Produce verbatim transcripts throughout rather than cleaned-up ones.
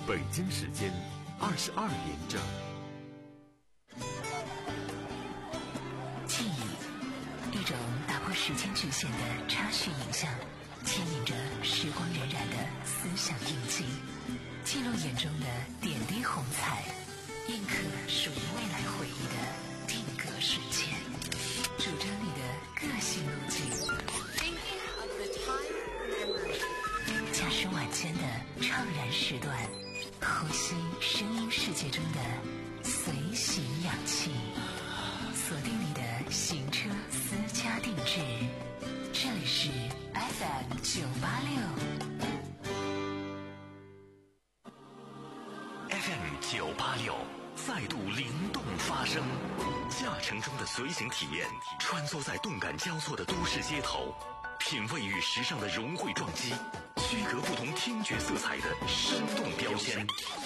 北京时间二十二点整。 记忆，一种打破时间局限的插叙影像，牵引着时光荏苒的思想印记，记录眼中的点滴红彩，印刻属于未来回忆的定格瞬间，主张你的个性路径。驾驶晚间的怅然时段，呼吸声音世界中的随行氧气，锁定你的行车私家定制。这里是 F M 九八六 F M 九八六再度灵动发声，驾乘中的随行体验，穿梭在动感交错的都市街头，品味与时尚的融汇撞击，区隔不同听觉色彩的生动标签。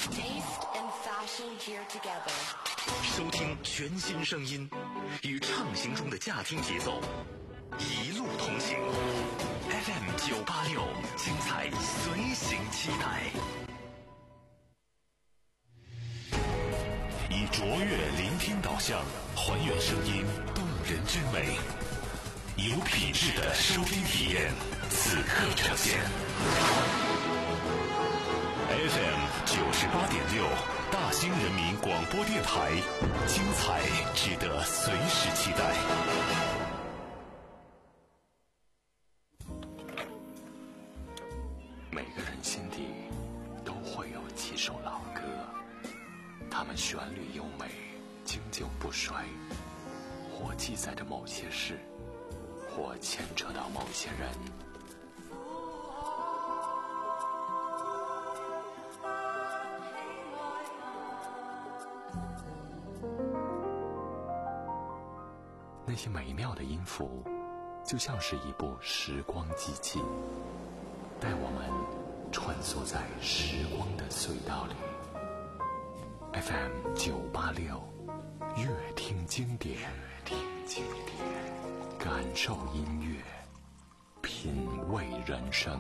收听全新声音，与畅行中的驾听节奏，一路同行。F M 九八六，精彩随行期待。 以卓越聆听导向，还原声音动人之美，有品质的收听体验，此刻呈现。F M 九十八点六，大兴人民广播电台，精彩值得随时期待。 每个人心底都会有几首老歌，它们旋律优美，经久不衰，或记载着某些事，或牵扯到某些人。那些美妙的音符，就像是一部时光机器，带我们穿梭在时光的隧道里。F M 九八六，乐听经典，听经典，感受音乐，品味人生。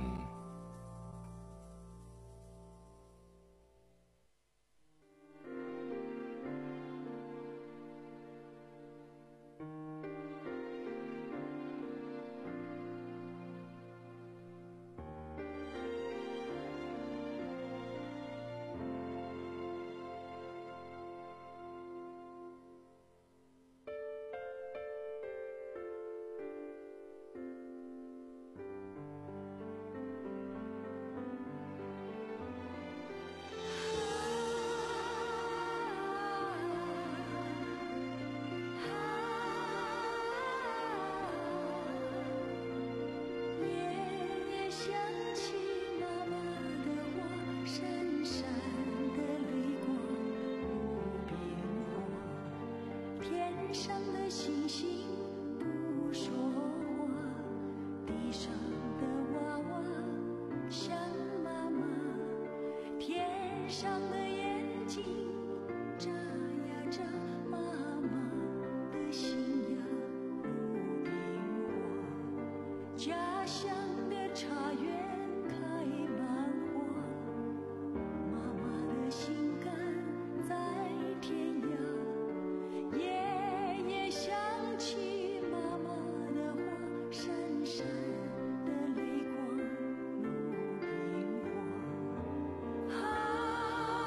啊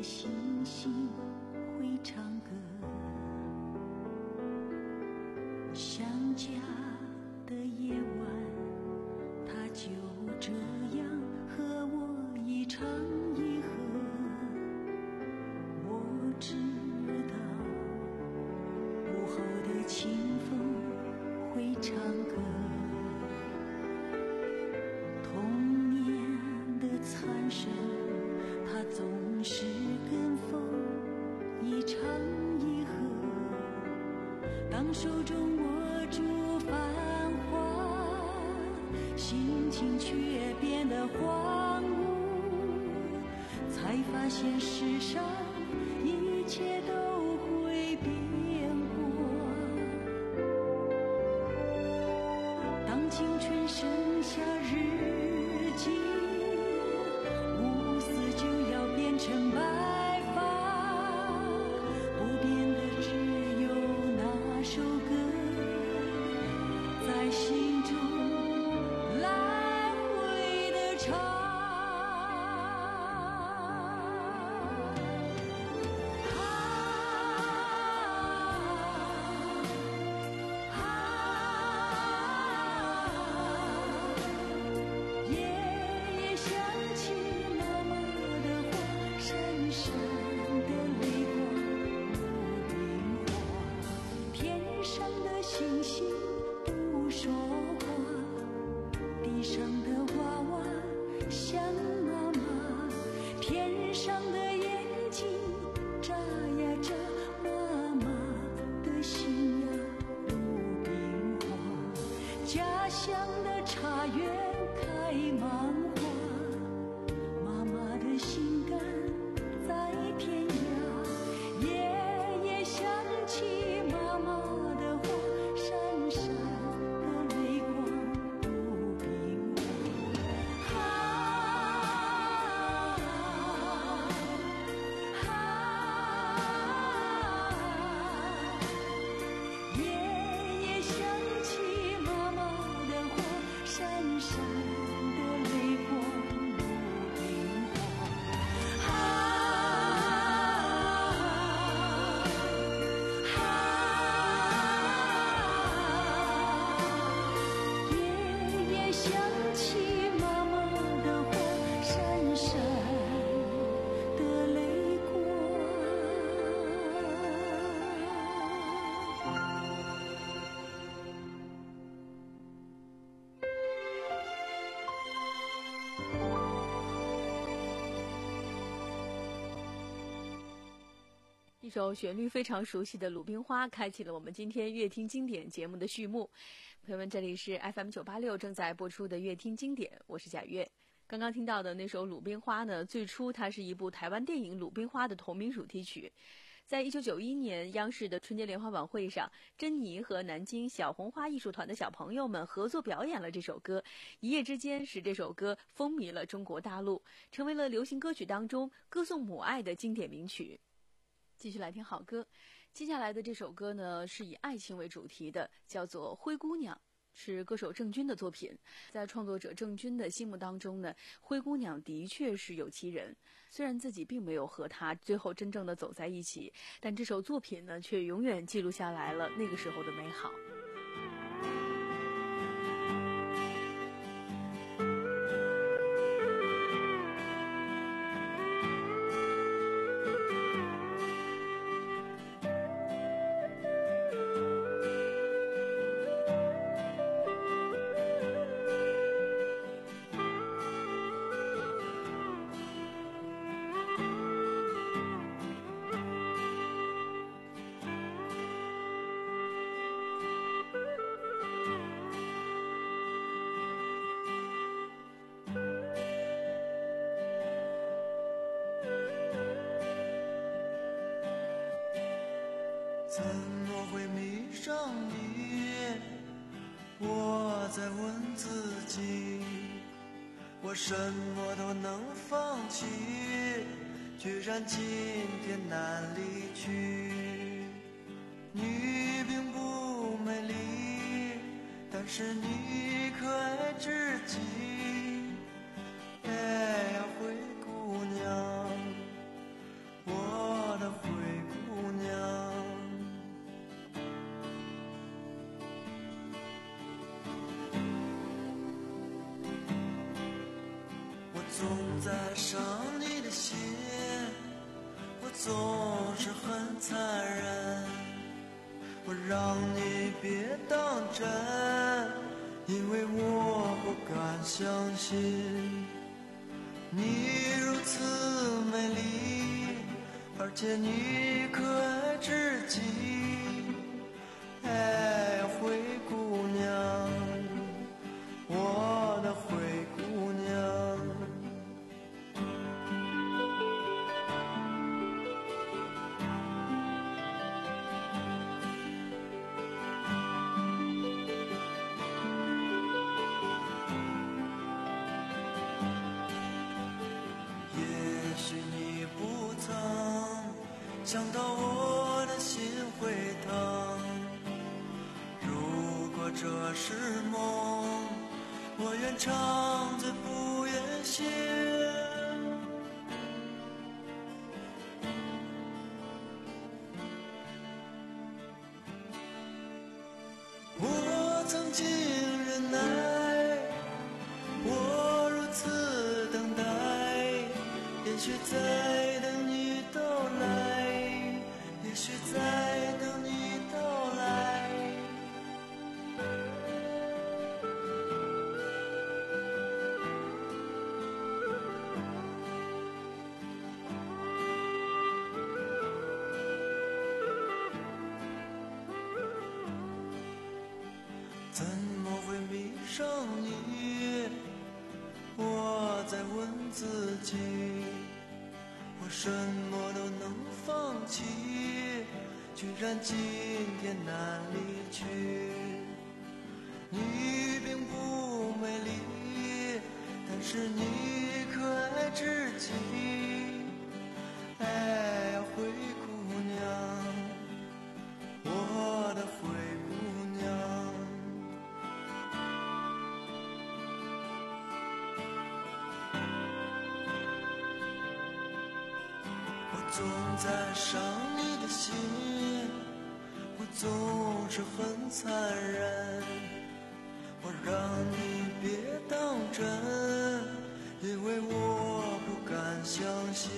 星星会唱歌，想家的夜晚，他就这样和我一唱一和。我知道午后的清风会唱歌，童年的残生，他总是跟风一唱一和。当手中握住繁华，心情却变得荒芜，才发现世上一切都会变过。当青春剩下日记，乌丝就要变成白发，不变的只有那首歌，在心中来回的唱。星星不说话，地上的娃娃像妈妈，天上的眼睛眨呀眨，妈妈的心呀如冰花，家乡的茶园开芒花，妈妈的心肝在天涯，夜夜想起妈妈的话，闪闪的泪光如冰花。啊啊夜夜想起妈妈的话，闪闪的泪光如冰花。啊想起妈妈的话，闪闪的泪光。 一首旋律非常熟悉的《鲁冰花》开启了我们今天乐听经典节目的序幕。朋友们，这里是 F M 九八六 正在播出的乐听经典，我是贾月。刚刚听到的那首《鲁冰花》呢，最初它是一部台湾电影《鲁冰花》的同名主题曲。在一九九一年央视的春节联欢晚会上，珍妮和南京小红花艺术团的小朋友们合作表演了这首歌，一夜之间使这首歌风靡了中国大陆，成为了流行歌曲当中歌颂母爱的经典名曲。继续来听好歌，接下来的这首歌呢是以爱情为主题的，叫做《灰姑娘》，是歌手郑钧的作品。在创作者郑钧的心目当中呢，灰姑娘的确是有其人，虽然自己并没有和她最后真正的走在一起，但这首作品呢却永远记录下来了那个时候的美好。 怎么会迷上你？我在问自己，我什么都能放弃，居然今天难离去。你并不美丽，但是你可爱至极。哎呀，灰姑娘， 在伤你的心，我总是很残忍，我让你别当真，因为我不敢相信你如此美丽，而且你可爱至极。哎，灰姑娘，我的灰姑娘。也许你不曾想到我的心会疼，如果这是梦，我愿长醉不愿醒。我曾经忍耐，我如此等待，也许在等你到来，也许在等你到来。怎么会迷上你？我在问自己，我什么都能放弃，居然今天难离去。你并不美丽，但是你可爱至极。哎呀，灰姑娘，我的灰姑娘。我总在伤你的心，我总是很残忍，我让你别当真，因为我不敢相信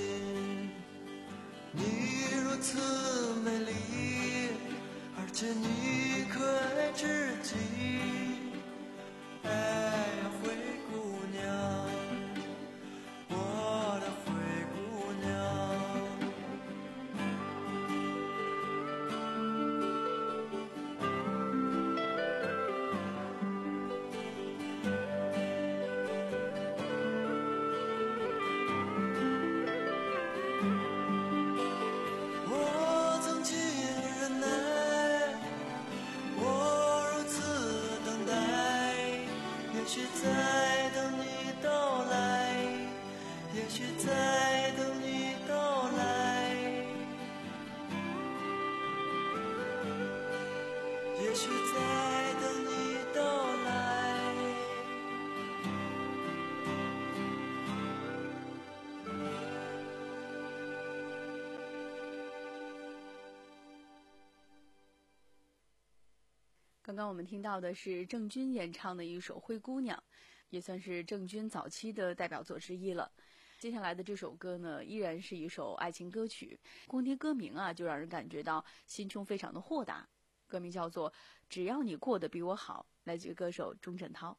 你如此美丽，而且你可爱至极。哎呀，灰姑娘，我的灰姑娘。我曾经忍耐，我如此等待，也许在等你到来，也许在等你到来，也许在等你到来。 刚刚我们听到的是郑钧演唱的一首《灰姑娘》，也算是郑钧早期的代表作之一了。接下来的这首歌呢，依然是一首爱情歌曲，光听歌名啊，就让人感觉到心胸非常的豁达。歌名叫做《只要你过得比我好》，来自于歌手钟镇涛。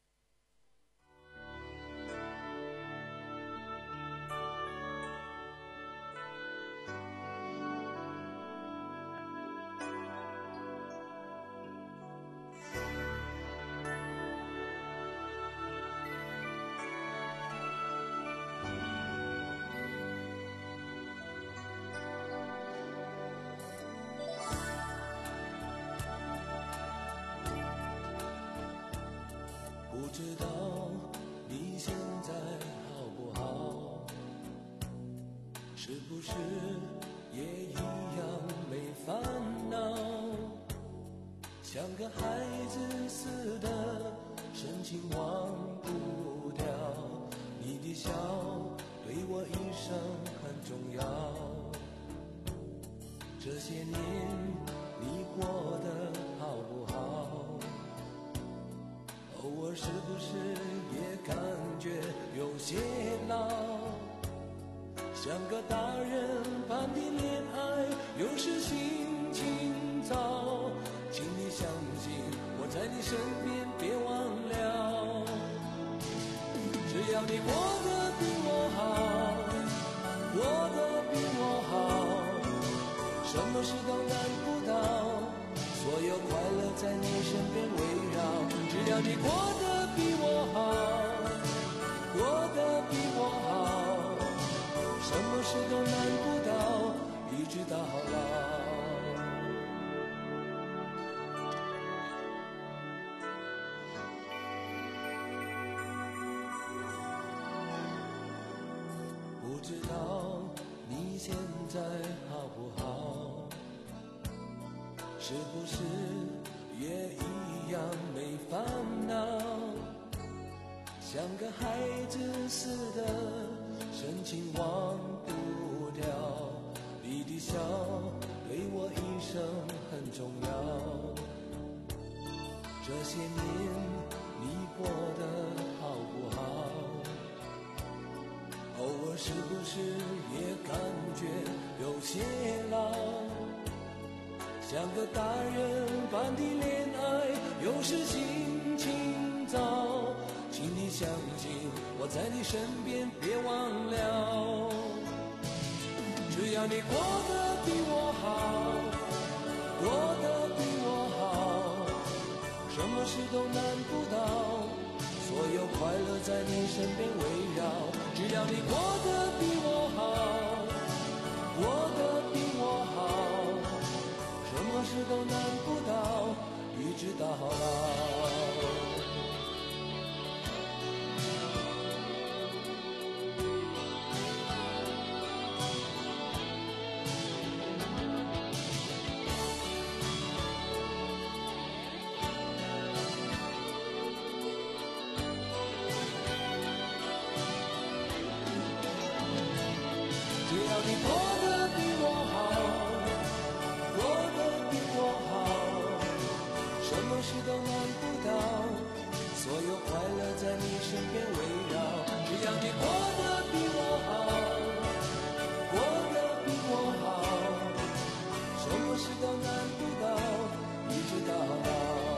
不知道你现在好不好，是不是也一样没烦恼，像个孩子似的深情忘不掉，你的笑对我一生很重要，这些年你过得好不好？ 偶尔是不是也感觉有些老，像个大人般的恋爱有时心情糟，请你相信我在你身边，别忘了，只要你过得比我好，过得比我好，什么事都难不倒，所有快乐在你身边围绕，只要你过得比我好，过得比我好，什么事都难不倒，一直到老。不知道你现在好不好，是不是也一样没烦恼，像个孩子似的深情忘不掉，你的笑对我一生很重要，这些年你过得好不好，偶尔是不是也感觉有些老，像个大人般的恋爱有时心情糟，请你相信我在你身边，别忘了，只要你过得比我好，过得比我好，什么事都难不倒，所有快乐在你身边围绕，只要你过得比我好，过得比我好，什么事都难不倒，一直到老。只要你过得比我好，过得比我好，什么事都难不倒，所有快乐在你身边围绕，只要你过得比我好，过得比我好，什么事都难不倒，一直到老，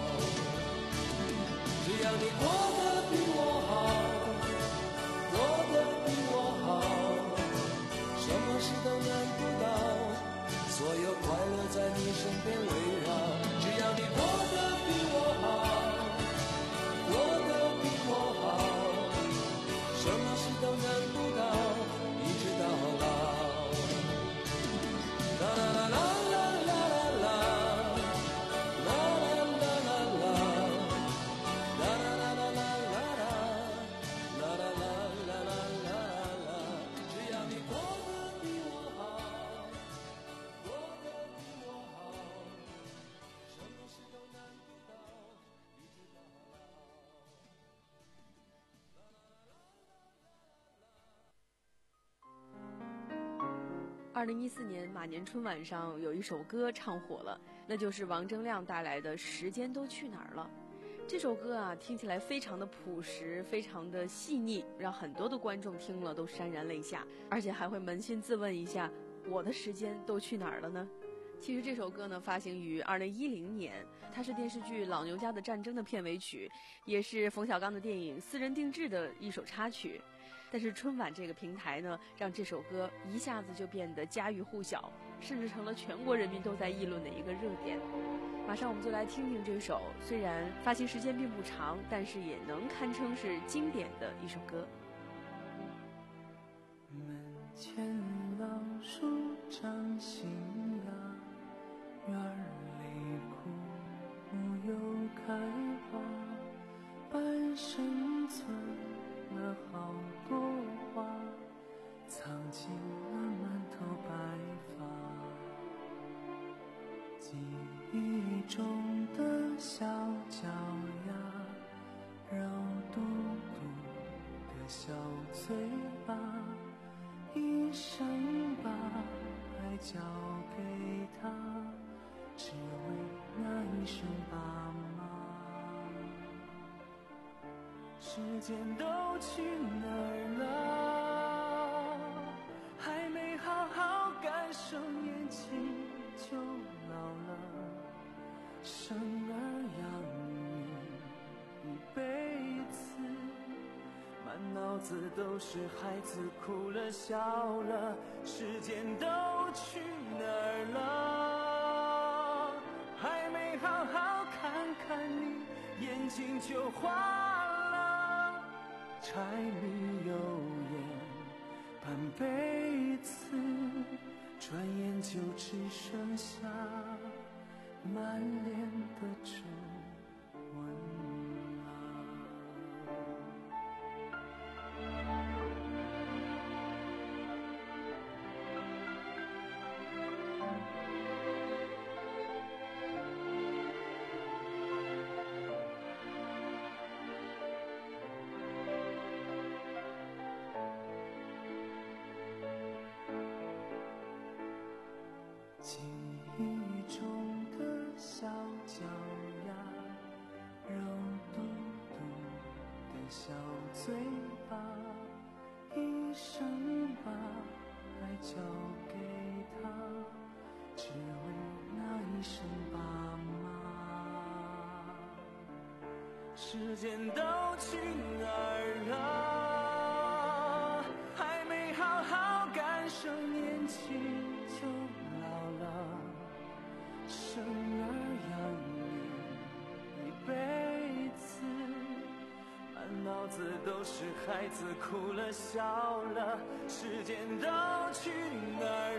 只要你过得比我好，过得比我好，什么事都难不倒，所有快乐在你身边围绕，只要你过得比我好，过得比我好，什么事都难不倒，一直到老。啦啦啦啦啦啦啦，啦啦啦啦啦，啦啦啦啦啦啦，啦啦啦啦啦啦，只要你过得比我好，过得比我好，什么事都难不倒，一直到老。 二零一四年马年春晚上有一首歌唱火了，那就是王铮亮带来的《时间都去哪儿了》。这首歌啊，听起来非常的朴实，非常的细腻，让很多的观众听了都潸然泪下，而且还会扪心自问一下，我的时间都去哪儿了呢？其实这首歌呢，发行于二零一零年，它是电视剧《老牛家的战争》的片尾曲，也是冯小刚的电影《私人定制》的一首插曲。但是春晚这个平台呢，让这首歌一下子就变得家喻户晓，甚至成了全国人民都在议论的一个热点。马上我们就来听听这首虽然发行时间并不长，但是也能堪称是经典的一首歌。 门前老树长新芽，院里枯木又开花，半生存了好多话，藏进了满头白发。记忆中的小脚丫，肉嘟嘟的小嘴巴，一生把爱交给他，只为那一声爸妈。 时间都去哪儿了？还没好好感受，年轻就老了。生儿养女一辈子，满脑子都是孩子哭了笑了。时间都去哪儿了？还没好好看看你，眼睛就花了。柴米油盐半辈子，转眼就只剩下满脸的皱纹了。记忆中的小脚丫，肉嘟嘟的小嘴巴，一生把爱交给他，只为那一声爸妈。时间都去哪儿了？还没好好感受，年轻就生儿养女一辈子，满脑子都是孩子哭了笑了。时间都去哪儿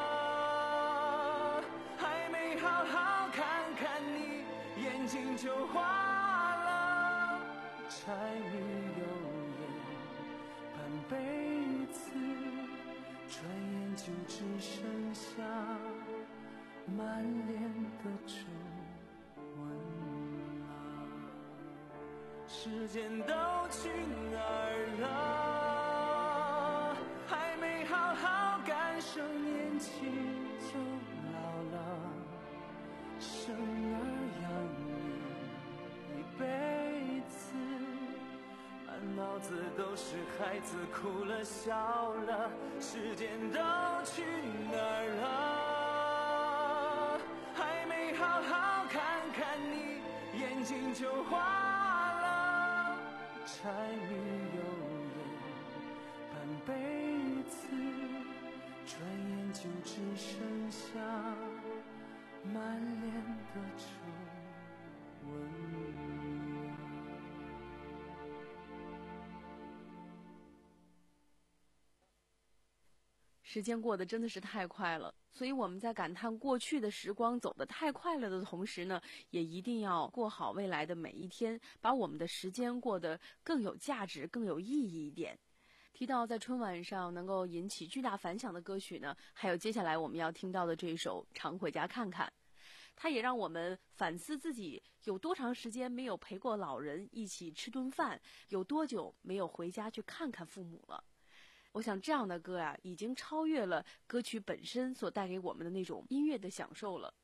了？还没好好看看你，眼睛就花了。柴米油盐半辈子，转眼就只剩下满脸的皱纹了。时间都去哪儿了？还没好好感受，年轻就老了。生儿养女一辈子，满脑子都是孩子哭了笑了。时间都去哪儿了？好好看看你，眼睛就花了。柴米油盐半辈子，转眼就只剩下满脸的皱纹。 时间过得真的是太快了，所以我们在感叹过去的时光走得太快了的同时呢，也一定要过好未来的每一天，把我们的时间过得更有价值、更有意义一点。提到在春晚上能够引起巨大反响的歌曲呢，还有接下来我们要听到的这首《常回家看看》，它也让我们反思自己有多长时间没有陪过老人一起吃顿饭，有多久没有回家去看看父母了。我想这样的歌啊，已经超越了歌曲本身所带给我们的那种音乐的享受了。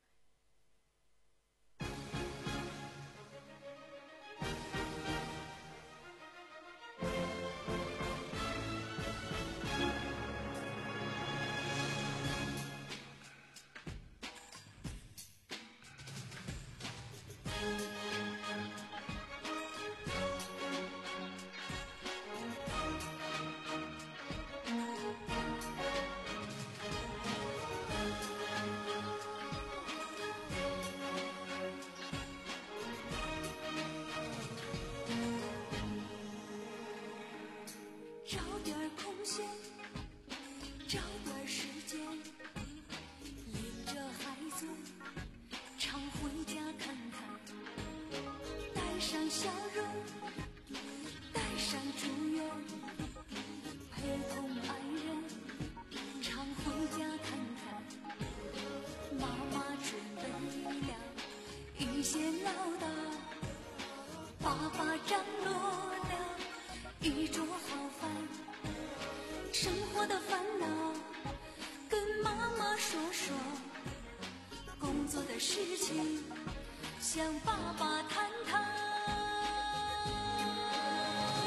向爸爸谈谈。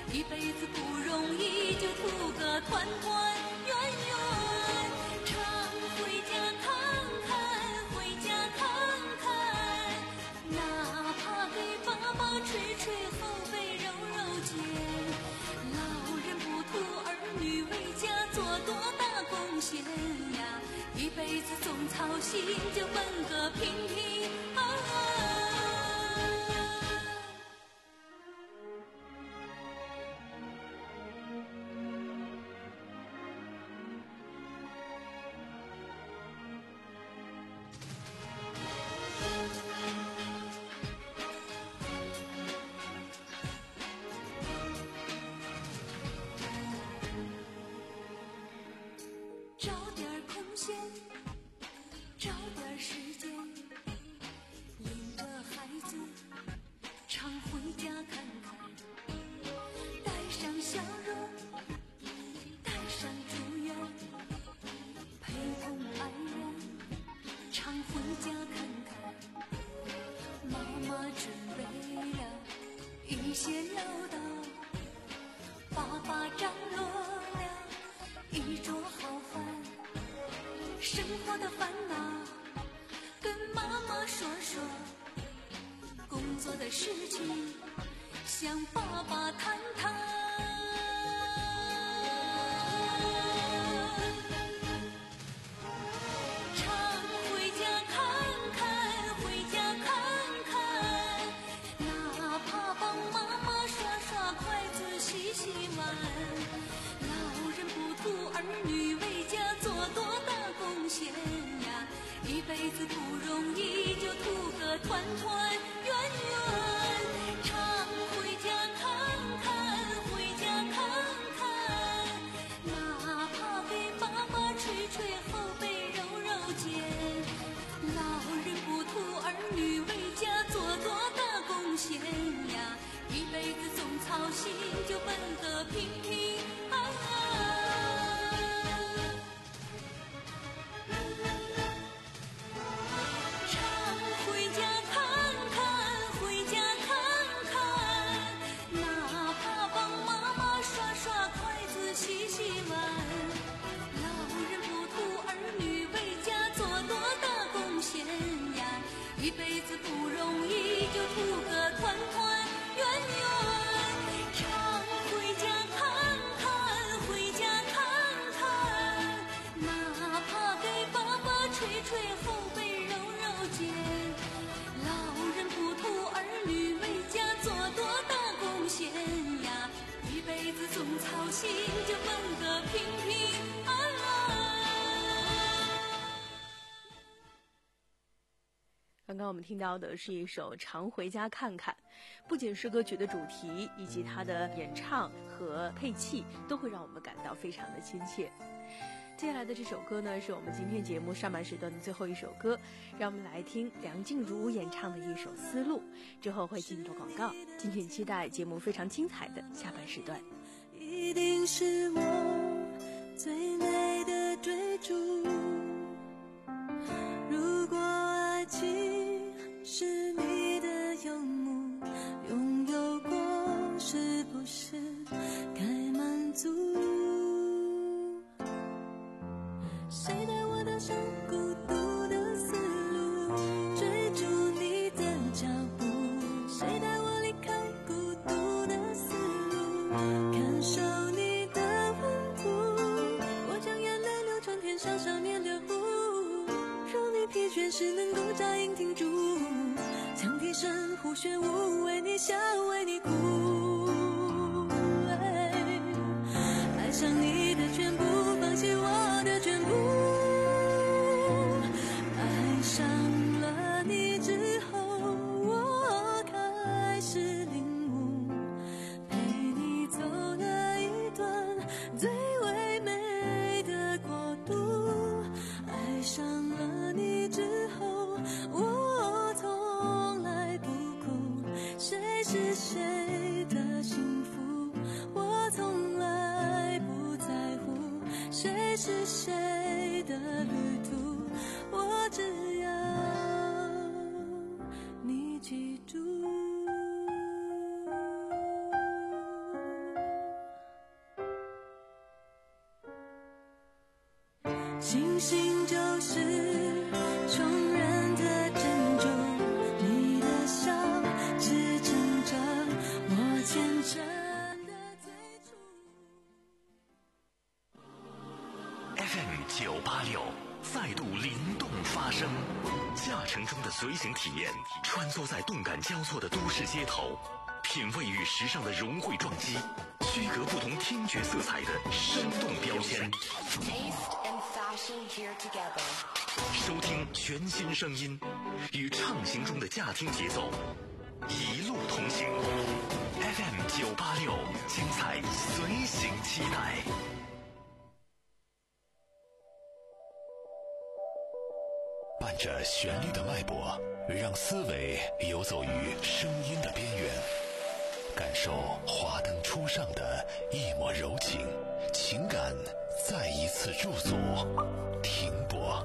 一辈子不容易，就图个团团圆圆。常回家看看，回家看看，哪怕给爸爸捶捶后背揉揉肩。老人不图儿女为家做多大贡献呀，一辈子总操心，就奔个平平安安。找点空闲，找点时间，领着孩子常回家看看，带上笑容，带上祝愿，陪同爱人常回家看看。妈妈准备了一些唠叨，爸爸张罗了一桌好饭，生活的烦恼跟妈妈说说，工作的事情向爸爸谈谈。常回家看看，回家看看，哪怕帮妈妈刷刷筷子洗洗碗。老人不图儿女为家做多大贡献呀，一辈子不容易，就图个团团圆圆。常回家看看，回家看看，哪怕给爸爸捶捶后背揉揉肩。老人不图儿女为家做多大贡献呀，一辈子总操心，就奔个平平安安。常回家看看，回家看看，哪怕帮妈妈刷刷筷子洗洗碗。老人不图儿女为家做多大贡献呀，一辈子不容易，就图个团团圆圆。常回家看看，回家看看，哪怕给爸爸捶捶后背揉揉肩。老人不图儿女为家做多大贡献呀，一辈子总操心，就奔个平平安安。 刚刚我们听到的是一首《常回家看看》，不仅是歌曲的主题，以及它的演唱和配器，都会让我们感到非常的亲切。接下来的这首歌呢，是我们今天节目上半时段的最后一首歌，让我们来听梁静茹演唱的一首《丝路》，之后会进入广告，敬请期待节目非常精彩的下半时段。 一定是我最美的追逐，如果爱情是你的游牧，拥有过是不是该满足？谁带我踏上孤独的丝路，追逐你的脚步？谁带我离开孤独的丝路，感受你的温度？我将眼泪流成天上少年的湖，让你疲倦时能够扎营停住，将提神呼旋舞，为你笑为你哭。爱上你的全部，放弃我的全部。爱上了你之后，我开始领悟，陪你走了一段最唯美的国度。爱上了你之后，我从来不哭，谁是谁的幸福，我从来不在乎，谁是谁的旅途，我只要你记住。 星星就是众人的珍重，你的笑支撑着我虔诚的最初。 F M 九八六再度灵动发声，驾乘中的随行体验，穿梭在动感交错的都市街头，品味与时尚的融汇撞击，区隔不同听觉色彩的生动标签。收听全新声音，与畅行中的驾听节奏，一路同行。F M 九八六，精彩随行期待。 伴着旋律的脉搏，让思维游走于声音的边缘，感受华灯初上的一抹柔情，情感再一次驻足停泊。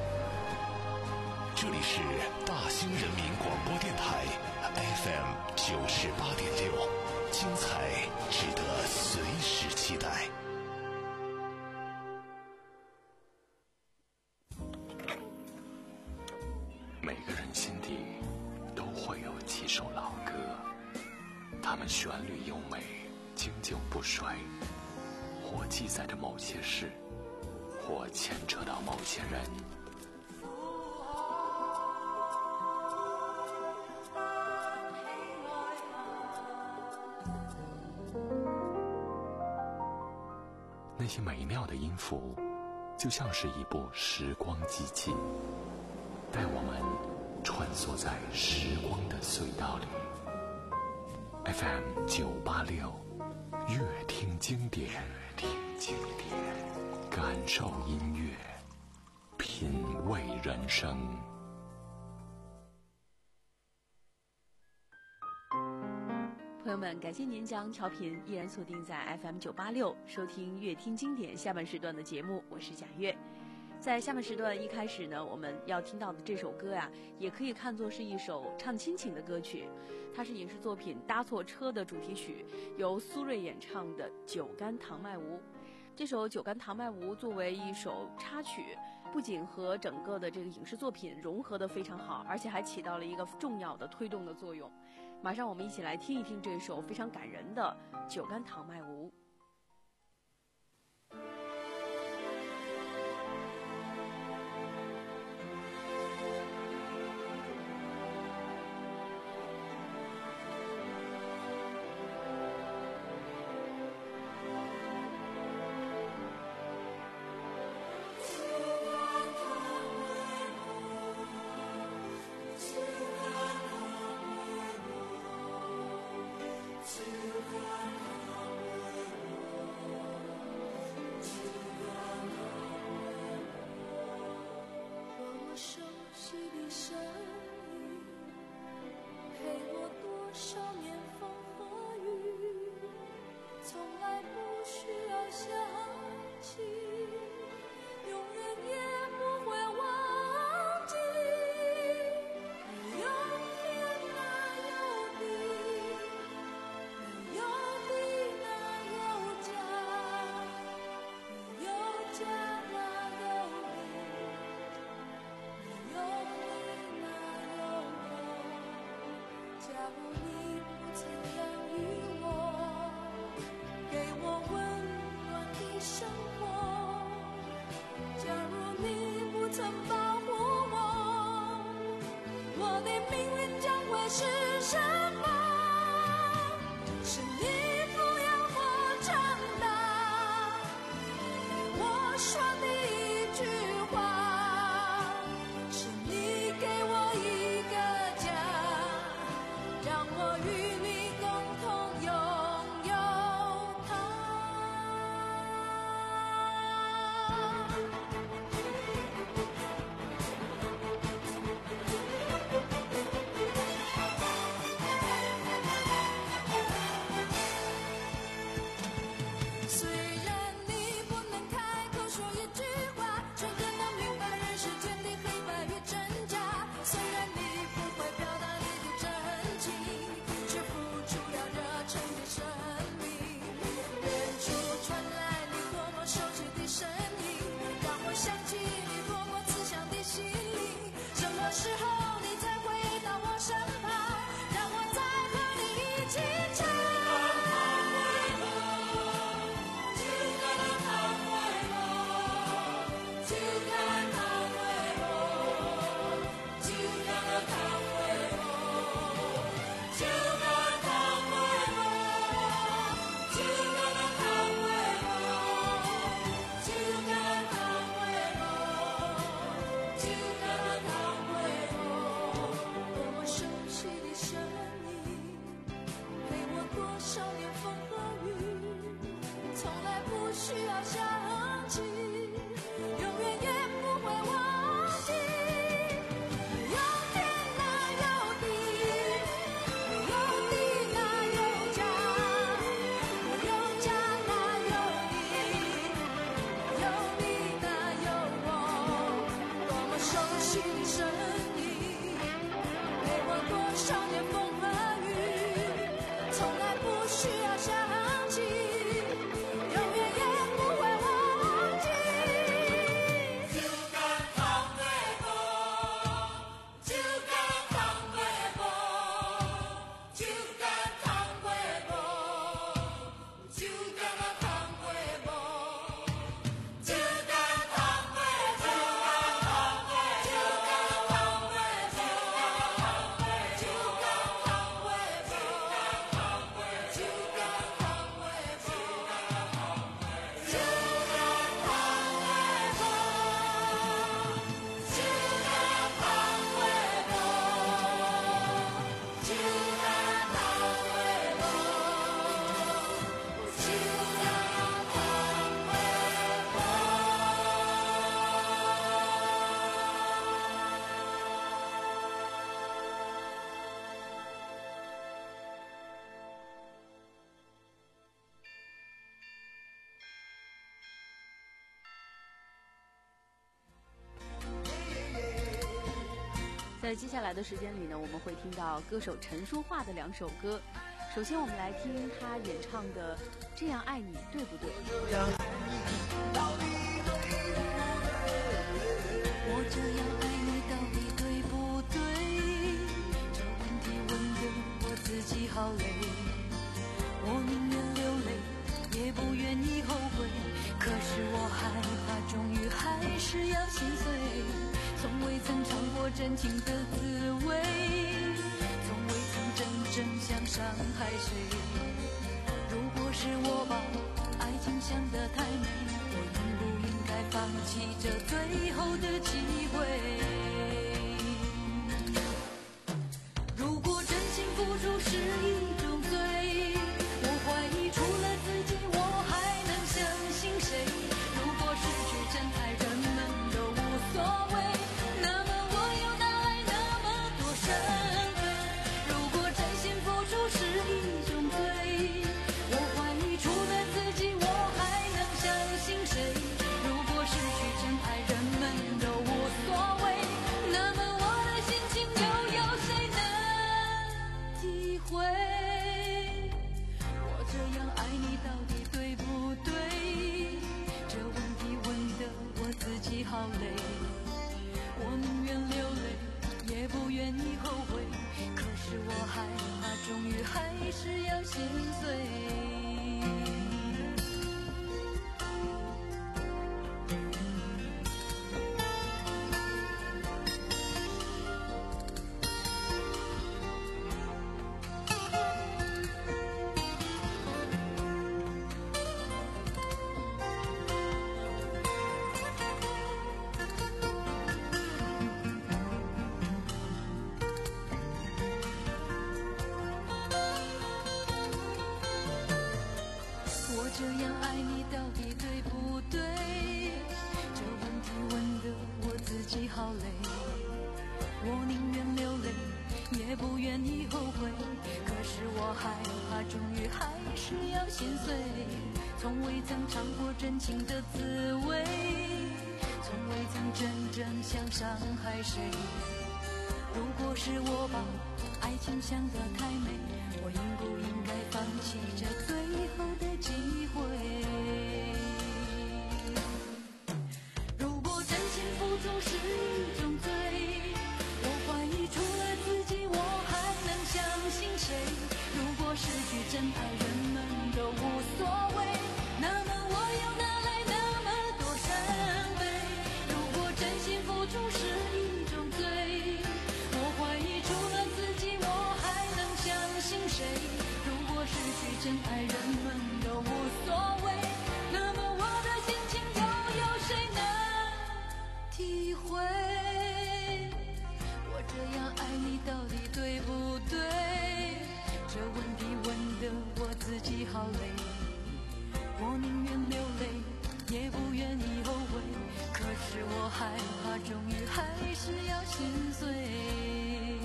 这里是大兴人民广播电台 F M 九十八点六，精彩值得随时期待。 每个人心底都会有几首老歌，它们旋律优美，经久不衰，或记载着某些事，或牵扯到某些人。那些美妙的音符，就像是一部时光机器，带我们穿梭在时光的隧道里。F M 九八六，乐听经典，听经典，感受音乐，品味人生。 朋友们，感谢您将调频依然锁定在 F M 九八六，收听乐听经典下半时段的节目，我是贾月。在下半时段一开始呢，我们要听到的这首歌呀，也可以看作是一首唱亲情的歌曲，它是影视作品《搭错车》的主题曲，由苏芮演唱的《酒干倘卖无》。这首《酒干倘卖无》作为一首插曲，不仅和整个的这个影视作品融合得非常好，而且还起到了一个重要的推动的作用。马上我们一起来听一听这首非常感人的《酒干倘卖无》。 To 在接下来的时间里呢，我们会听到歌手陈淑桦的两首歌。首先我们来听她演唱的《这样爱你对不对》。 我这样爱你到底对不对？这问题问得我自己好累，我宁愿流泪也不愿意后悔，可是我害怕终于还是要心碎，从未曾尝过真情的滋味，从未曾真正想伤害谁。如果是我把爱情想得太美，我应不应该放弃这最后的机会？如果真心付出是一种罪，我怀疑除了自己我还能相信谁？如果失去真爱人们都无所谓，那么我又哪来那么多伤悲？如果真心付出是一种罪，我怀疑除了自己我还能相信谁？如果失去真爱人们都无所谓，那么我的心情又有谁能体会？我这样爱你到底对不对？这问题问得我自己好累，我宁愿流泪也不愿意后悔，可是我害怕终于还是要心碎。我这样爱你到底对不对？这问题问得我自己好累，我宁愿流泪也不愿意后悔，可是我害怕终于还是要心碎，从未曾尝过真情的滋味，从未曾真正想伤害谁。如果是我把爱情想得太美，我应不应该放弃这最后的机会？如果真心付出是一种罪，我怀疑除了自己我还能相信谁？如果失去真爱人们都无所谓，那么我又哪来那么多伤悲？如果真心付出是一种罪，我怀疑除了自己我还能相信谁？如果失去真爱人们都无所谓，那么我的心情又有谁能体会？我这样爱你到底对不对？这问题问得我自己好累，我宁愿流泪也不愿意后悔，可是我害怕终于还是要心碎。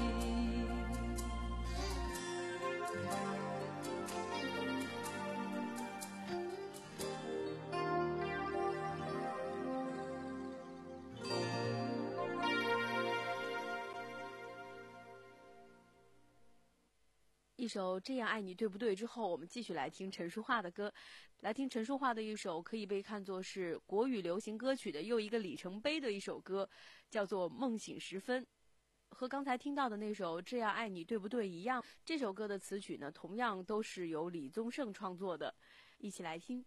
一首《这样爱你对不对》之后，我们继续来听陈淑桦的歌，来听陈淑桦的一首可以被看作是国语流行歌曲的又一个里程碑的一首歌，叫做《梦醒时分》。和刚才听到的那首《这样爱你对不对》一样，这首歌的词曲呢，同样都是由李宗盛创作的，一起来听。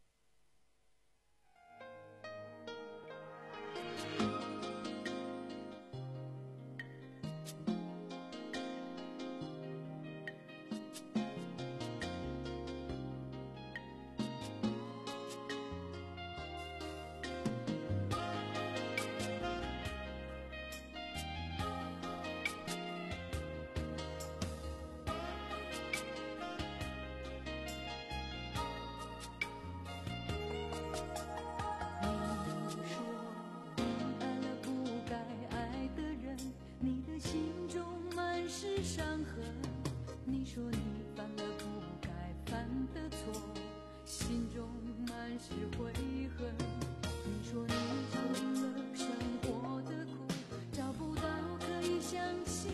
你说你犯了不该犯的错，心中满是悔恨。你说你尝了生活的苦，找不到可以相信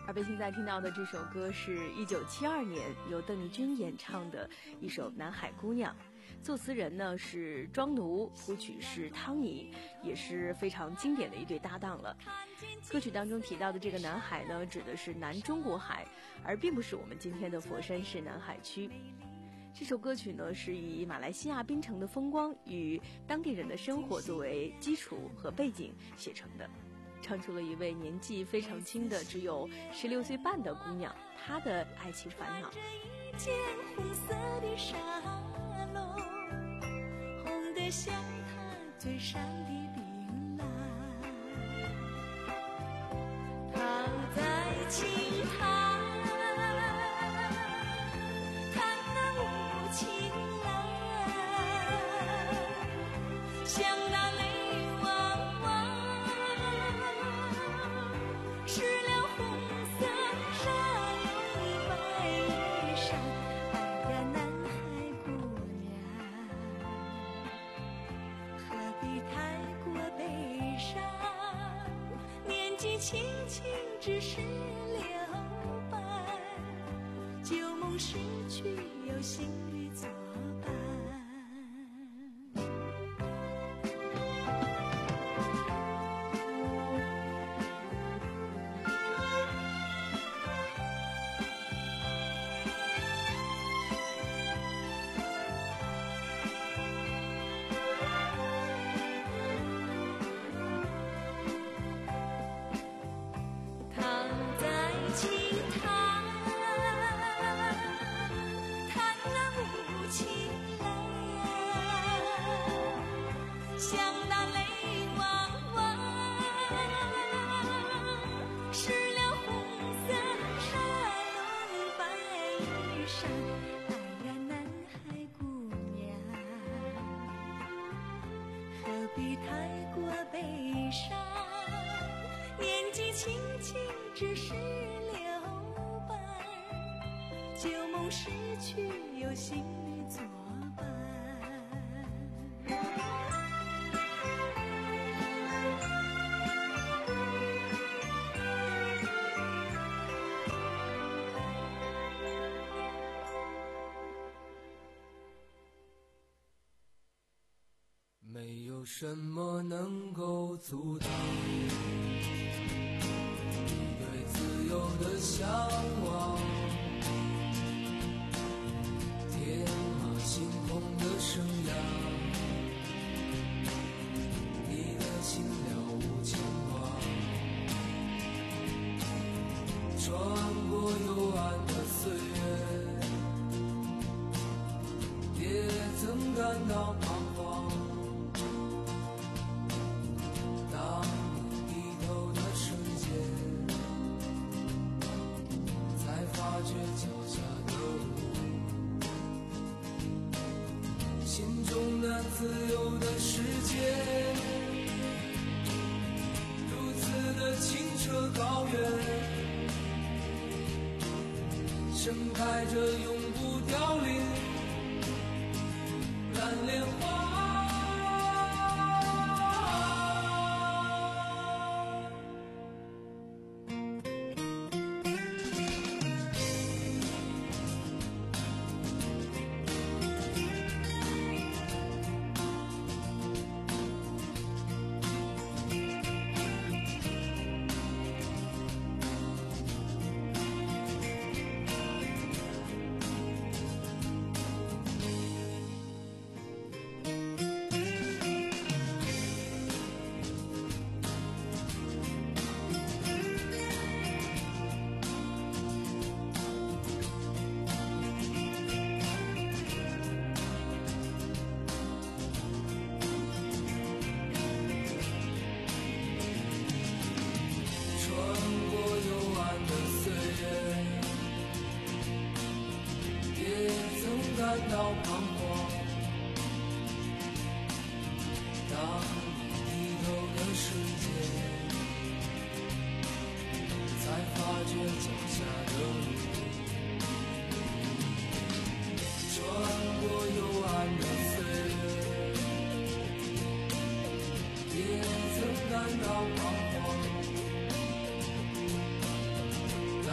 而被现在听到的这首歌是一九七二年由邓丽君演唱的一首《南海姑娘》，作词人呢是庄奴，谱曲是汤尼，也是非常经典的一对搭档了。歌曲当中提到的这个南海呢，指的是南中国海，而并不是我们今天的佛山市南海区。这首歌曲呢是以马来西亚槟城的风光与当地人的生活作为基础和背景写成的，唱出了一位年纪非常轻的只有十六岁半的姑娘她的爱情烦恼。 一件红色的纱笼，红得像她嘴上的槟榔，躺在青苔，看那无情郎，像那泪汪汪，湿了红色纱笼白衣裳。哎呀，南海姑娘，何必太过悲伤？年纪轻轻只是留白，旧梦逝去有新侣作伴。躺在青苔，看那无情郎，像那泪汪汪，湿了红色纱笼白衣裳。哎呀，南海姑娘，何必太过悲伤？年纪轻轻只是留白，旧梦逝去有新侣作伴。 没有什么能够阻挡你对自由的向往，天马行空的生涯，你的心了无牵挂，穿过幽暗的岁月，也曾感到彷徨。当你低头的瞬间，才发觉脚下的路，心中那自由的世界，如此的清澈高远，盛开着永不凋零蓝莲花。感到彷徨，当你低头的瞬间，才发觉脚下的路，穿过幽暗的岁月，也曾感到彷徨，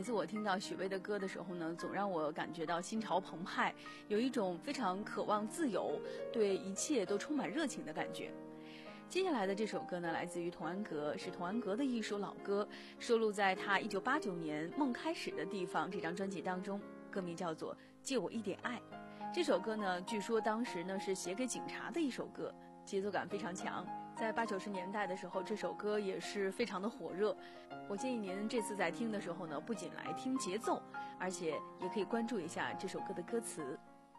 次我听到许巍的歌的时候呢，总让我感觉到心潮澎湃，有一种非常渴望自由，对一切都充满热情的感觉。接下来的这首歌呢，来自于童安格，是童安格的一首老歌，收录在他一九八九年《梦开始的地方》这张专辑当中，歌名叫做《借我一点爱》。这首歌呢，据说当时呢是写给警察的一首歌，节奏感非常强。在八九十年代的时候，这首歌也是非常的火热。我建议您这次在听的时候呢，不仅来听节奏，而且也可以关注一下这首歌的歌词。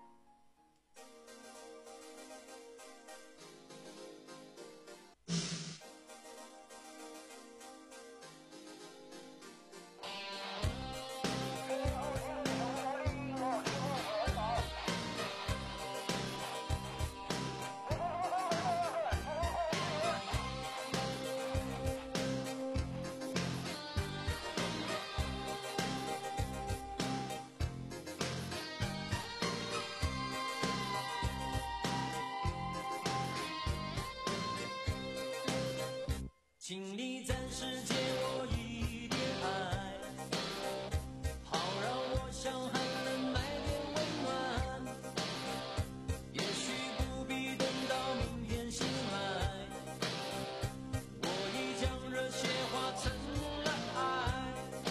请你暂时借我一点爱，好让我向寒冷买点温暖。也许不必等到明天醒来，我已将热血化成了爱。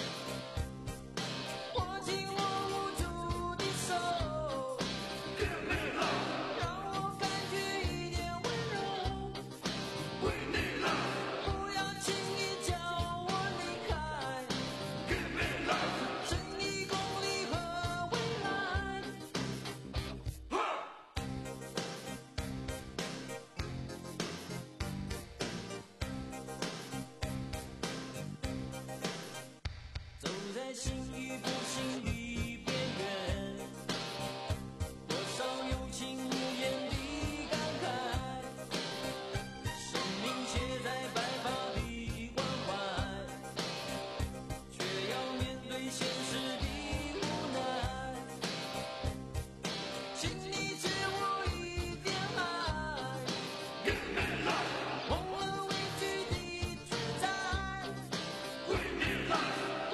握紧我无助的手，让我感觉一点温柔。为你来。走在幸与不幸的边缘，多少有情无言的感慨，生命写在白发的关怀，却要面对现实的无奈。请你借我一点爱，忘了畏惧的存在，为你来。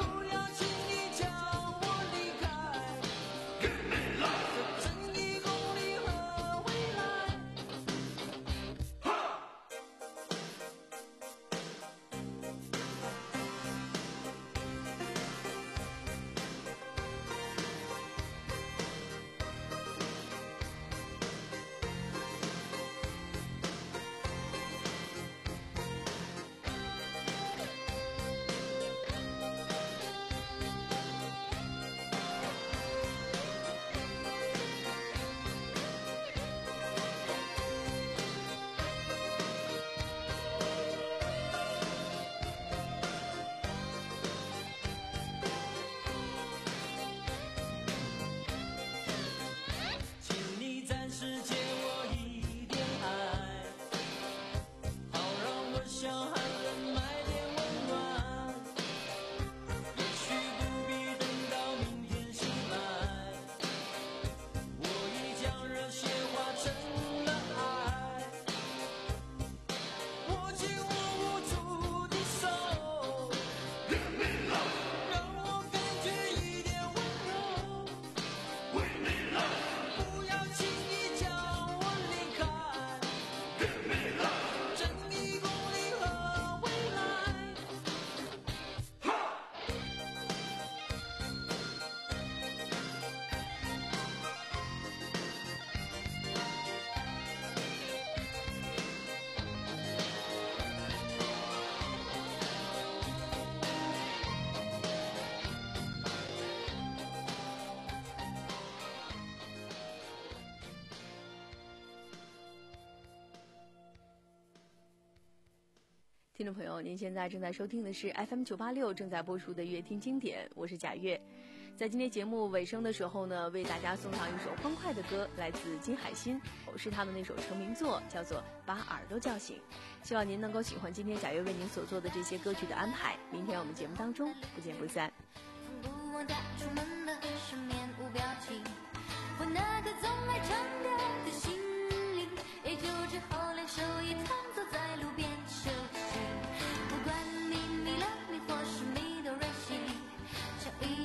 听众朋友，您现在正在收听的是 F M 九八六正在播出的乐听经典，我是贾月。在今天节目尾声的时候呢，为大家送上一首欢快的歌，来自金海心，是他的那首成名作，叫做《把耳朵叫醒》。希望您能够喜欢今天贾月为您所做的这些歌曲的安排。明天我们节目当中不见不散。 不忘带出门的是面无表情，我那个总爱唱歌的心灵，也就只好连手一摊坐在路边休息。不管你迷了迷或是迷都任性，笑一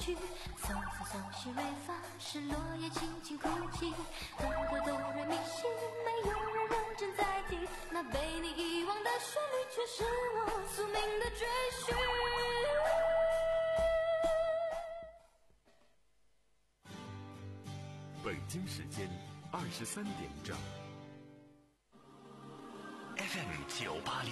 句，嗦嗦嗦西瑞发，是落叶轻轻哭泣，哆哆哆瑞咪西，没有人认真在听，那被你遗忘的旋律，却是我宿命的追寻。 北京时间二十三点整。 F M 九八六